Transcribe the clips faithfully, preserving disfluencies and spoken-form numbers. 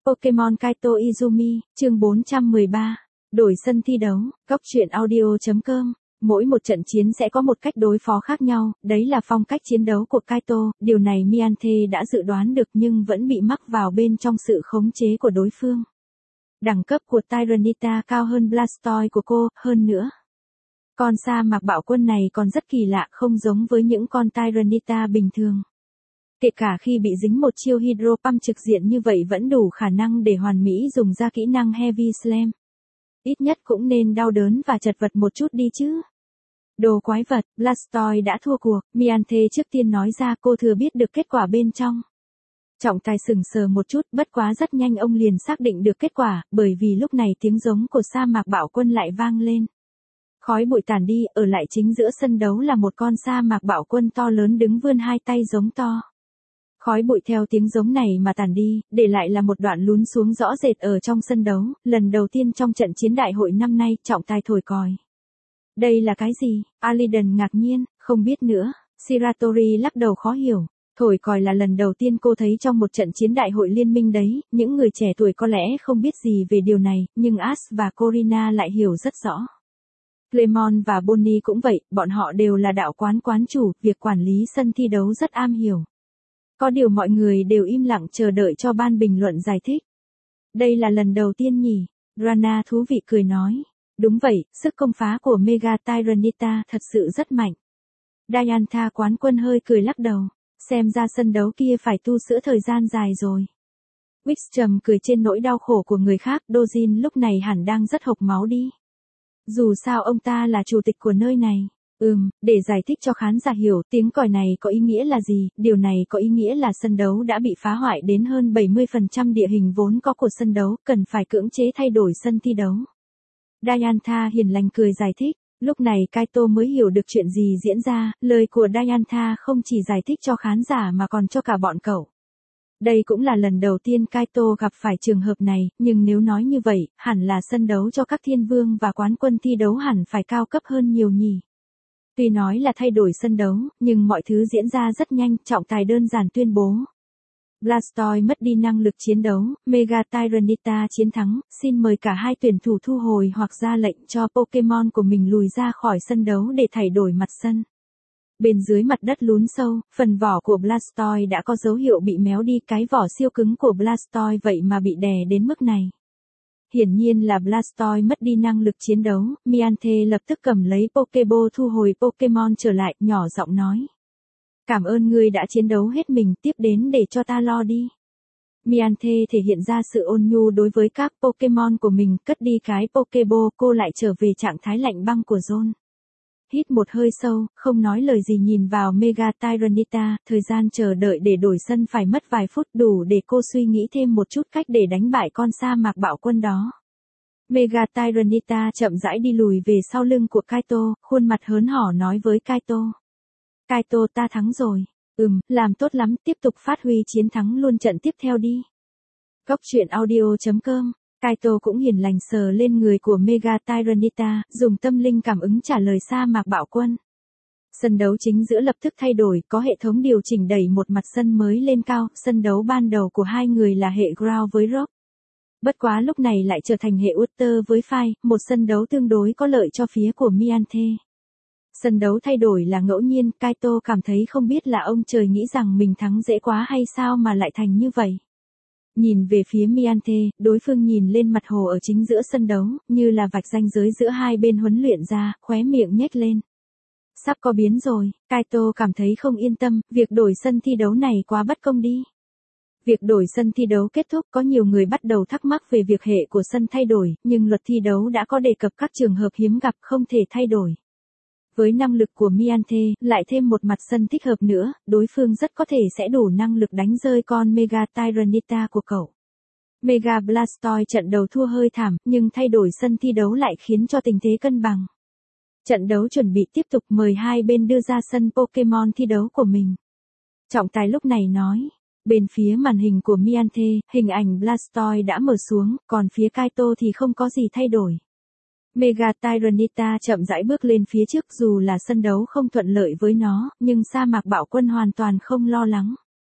Pokemon Kaito Izumi, chương bốn trăm mười ba. Đổi sân thi đấu, góc truyện audio chấm com. Mỗi một trận chiến sẽ có một cách đối phó khác nhau, đấy là phong cách chiến đấu của Kaito, điều này Mianthe đã dự đoán được nhưng vẫn bị mắc vào bên trong sự khống chế của đối phương. Đẳng cấp của Tyranitar cao hơn Blastoise của cô, hơn nữa. Con sa mạc bạo quân này còn rất kỳ lạ, không giống với những con Tyranitar bình thường. Kể cả khi bị dính một chiêu Hydro Pump trực diện như vậy vẫn đủ khả năng để hoàn mỹ dùng ra kỹ năng Heavy Slam. Ít nhất cũng nên đau đớn và chật vật một chút đi chứ. Đồ quái vật, Blastoise đã thua cuộc, Mianthe trước tiên nói ra, cô thừa biết được kết quả bên trong. Trọng tài sững sờ một chút, bất quá rất nhanh ông liền xác định được kết quả, bởi vì lúc này tiếng giống của sa mạc bạo quân lại vang lên. Khói bụi tản đi, ở lại chính giữa sân đấu là một con sa mạc bạo quân to lớn đứng vươn hai tay giống to. Khói bụi theo tiếng giống này mà tản đi, để lại là một đoạn lún xuống rõ rệt ở trong sân đấu, lần đầu tiên trong trận chiến đại hội năm nay, trọng tài thổi còi. Đây là cái gì? Aliden ngạc nhiên, không biết nữa, Shiratori lắc đầu khó hiểu. Thổi còi là lần đầu tiên cô thấy trong một trận chiến đại hội liên minh đấy, những người trẻ tuổi có lẽ không biết gì về điều này, nhưng Ash và Corina lại hiểu rất rõ. Clemon và Bonnie cũng vậy, bọn họ đều là đạo quán quán chủ, việc quản lý sân thi đấu rất am hiểu. Có điều mọi người đều im lặng chờ đợi cho ban bình luận giải thích. Đây là lần đầu tiên nhỉ? Rana thú vị cười nói. Đúng vậy, sức công phá của Mega Tyranitar thật sự rất mạnh. Diantha quán quân hơi cười lắc đầu. Xem ra sân đấu kia phải tu sữa thời gian dài rồi. Wickstrom cười trên nỗi đau khổ của người khác, Dojin lúc này hẳn đang rất hộc máu đi. Dù sao ông ta là chủ tịch của nơi này. Ừm, để giải thích cho khán giả hiểu tiếng còi này có ý nghĩa là gì, điều này có ý nghĩa là sân đấu đã bị phá hoại đến hơn bảy mươi phần trăm địa hình vốn có của sân đấu, cần phải cưỡng chế thay đổi sân thi đấu. Diantha hiền lành cười giải thích, lúc này Kaito mới hiểu được chuyện gì diễn ra, lời của Diantha không chỉ giải thích cho khán giả mà còn cho cả bọn cậu. Đây cũng là lần đầu tiên Kaito gặp phải trường hợp này, nhưng nếu nói như vậy, hẳn là sân đấu cho các thiên vương và quán quân thi đấu hẳn phải cao cấp hơn nhiều nhỉ. Tuy nói là thay đổi sân đấu, nhưng mọi thứ diễn ra rất nhanh, trọng tài đơn giản tuyên bố. Blastoise mất đi năng lực chiến đấu, Mega Tyranitar chiến thắng, xin mời cả hai tuyển thủ thu hồi hoặc ra lệnh cho Pokemon của mình lùi ra khỏi sân đấu để thay đổi mặt sân. Bên dưới mặt đất lún sâu, phần vỏ của Blastoise đã có dấu hiệu bị méo đi, cái vỏ siêu cứng của Blastoise vậy mà bị đè đến mức này. Hiển nhiên là Blastoise mất đi năng lực chiến đấu, Mianthe lập tức cầm lấy Pokeball thu hồi Pokemon trở lại, nhỏ giọng nói. Cảm ơn ngươi đã chiến đấu hết mình, tiếp đến để cho ta lo đi. Mianthe thể hiện ra sự ôn nhu đối với các Pokemon của mình, cất đi cái Pokeball, cô lại trở về trạng thái lạnh băng của John. Hít một hơi sâu, không nói lời gì nhìn vào Mega Tyranitar, thời gian chờ đợi để đổi sân phải mất vài phút đủ để cô suy nghĩ thêm một chút cách để đánh bại con sa mạc bạo quân đó. Mega Tyranitar chậm rãi đi lùi về sau lưng của Kaito, khuôn mặt hớn hở nói với Kaito. Kaito, ta thắng rồi. Ừm, làm tốt lắm, tiếp tục phát huy chiến thắng luôn trận tiếp theo đi. Góc truyện audio chấm com. Kaito cũng hiền lành sờ lên người của Mega Tyranitar, dùng tâm linh cảm ứng trả lời sa mạc bạo quân. Sân đấu chính giữa lập tức thay đổi, có hệ thống điều chỉnh đẩy một mặt sân mới lên cao, sân đấu ban đầu của hai người là hệ Ground với Rock. Bất quá lúc này lại trở thành hệ Water với Fire, một sân đấu tương đối có lợi cho phía của Mianthe. Sân đấu thay đổi là ngẫu nhiên, Kaito cảm thấy không biết là ông trời nghĩ rằng mình thắng dễ quá hay sao mà lại thành như vậy. Nhìn về phía Mianthe, đối phương nhìn lên mặt hồ ở chính giữa sân đấu, như là vạch ranh giới giữa hai bên huấn luyện ra, khóe miệng nhếch lên. Sắp có biến rồi, Kaito cảm thấy không yên tâm, việc đổi sân thi đấu này quá bất công đi. Việc đổi sân thi đấu kết thúc, có nhiều người bắt đầu thắc mắc về việc hệ của sân thay đổi, nhưng luật thi đấu đã có đề cập các trường hợp hiếm gặp không thể thay đổi. Với năng lực của Mianthe, lại thêm một mặt sân thích hợp nữa, đối phương rất có thể sẽ đủ năng lực đánh rơi con Mega Tyranitar của cậu. Mega Blastoise trận đầu thua hơi thảm, nhưng thay đổi sân thi đấu lại khiến cho tình thế cân bằng. Trận đấu chuẩn bị tiếp tục, mời hai bên đưa ra sân Pokemon thi đấu của mình. Trọng tài lúc này nói. Bên phía màn hình của Mianthe, hình ảnh Blastoise đã mở xuống, còn phía Kaito thì không có gì thay đổi. Mega Tyranitar chậm rãi bước lên phía trước, dù là sân đấu không thuận lợi với nó, nhưng sa mạc bạo quân hoàn toàn không lo lắng.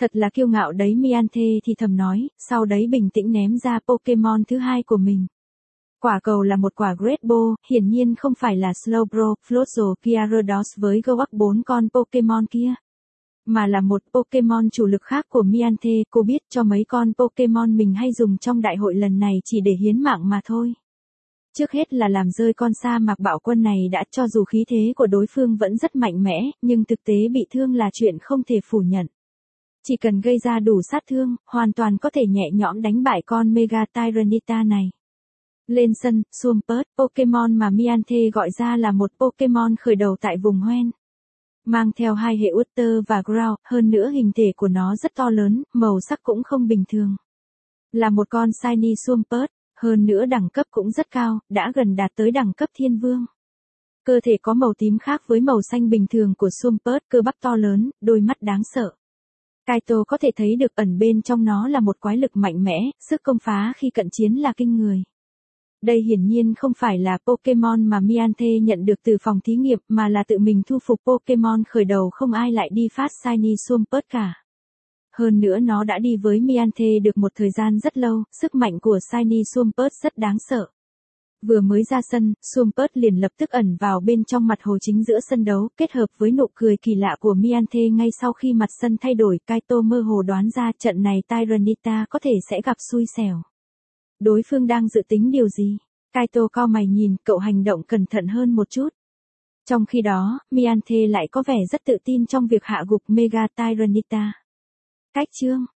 Thật là kiêu ngạo đấy, Mianthe thì thầm nói, sau đấy bình tĩnh ném ra Pokemon thứ hai của mình. Quả cầu là một quả Great Ball, hiển nhiên không phải là Slowbro, Floatzel, Gyarados với Gowak bốn con Pokemon kia. Mà là một Pokemon chủ lực khác của Mianthe, cô biết cho mấy con Pokemon mình hay dùng trong đại hội lần này chỉ để hiến mạng mà thôi. Trước hết là làm rơi con sa mạc bạo quân này đã, cho dù khí thế của đối phương vẫn rất mạnh mẽ, nhưng thực tế bị thương là chuyện không thể phủ nhận. Chỉ cần gây ra đủ sát thương, hoàn toàn có thể nhẹ nhõm đánh bại con Mega Tyranitar này. Lên sân, Swampert, Pokemon mà Mianthe gọi ra là một Pokemon khởi đầu tại vùng Hoenn. Mang theo hai hệ Water và Ground, hơn nữa hình thể của nó rất to lớn, màu sắc cũng không bình thường. Là một con Shiny Swampert, hơn nữa đẳng cấp cũng rất cao, đã gần đạt tới đẳng cấp thiên vương. Cơ thể có màu tím khác với màu xanh bình thường của Swampert, cơ bắp to lớn, đôi mắt đáng sợ. Kaito có thể thấy được ẩn bên trong nó là một quái lực mạnh mẽ, sức công phá khi cận chiến là kinh người. Đây hiển nhiên không phải là Pokemon mà Mianthe nhận được từ phòng thí nghiệm mà là tự mình thu phục Pokemon khởi đầu, không ai lại đi phát Shiny Swampert cả. Hơn nữa nó đã đi với Mianthe được một thời gian rất lâu, sức mạnh của Shiny Swampert rất đáng sợ. Vừa mới ra sân, Swampert liền lập tức ẩn vào bên trong mặt hồ chính giữa sân đấu, kết hợp với nụ cười kỳ lạ của Mianthe ngay sau khi mặt sân thay đổi, Kaito mơ hồ đoán ra trận này Tyranitar có thể sẽ gặp xui xẻo. Đối phương đang dự tính điều gì? Kaito cau mày nhìn, cậu hành động cẩn thận hơn một chút. Trong khi đó, Mianthe lại có vẻ rất tự tin trong việc hạ gục Mega Tyranitar. Cách chương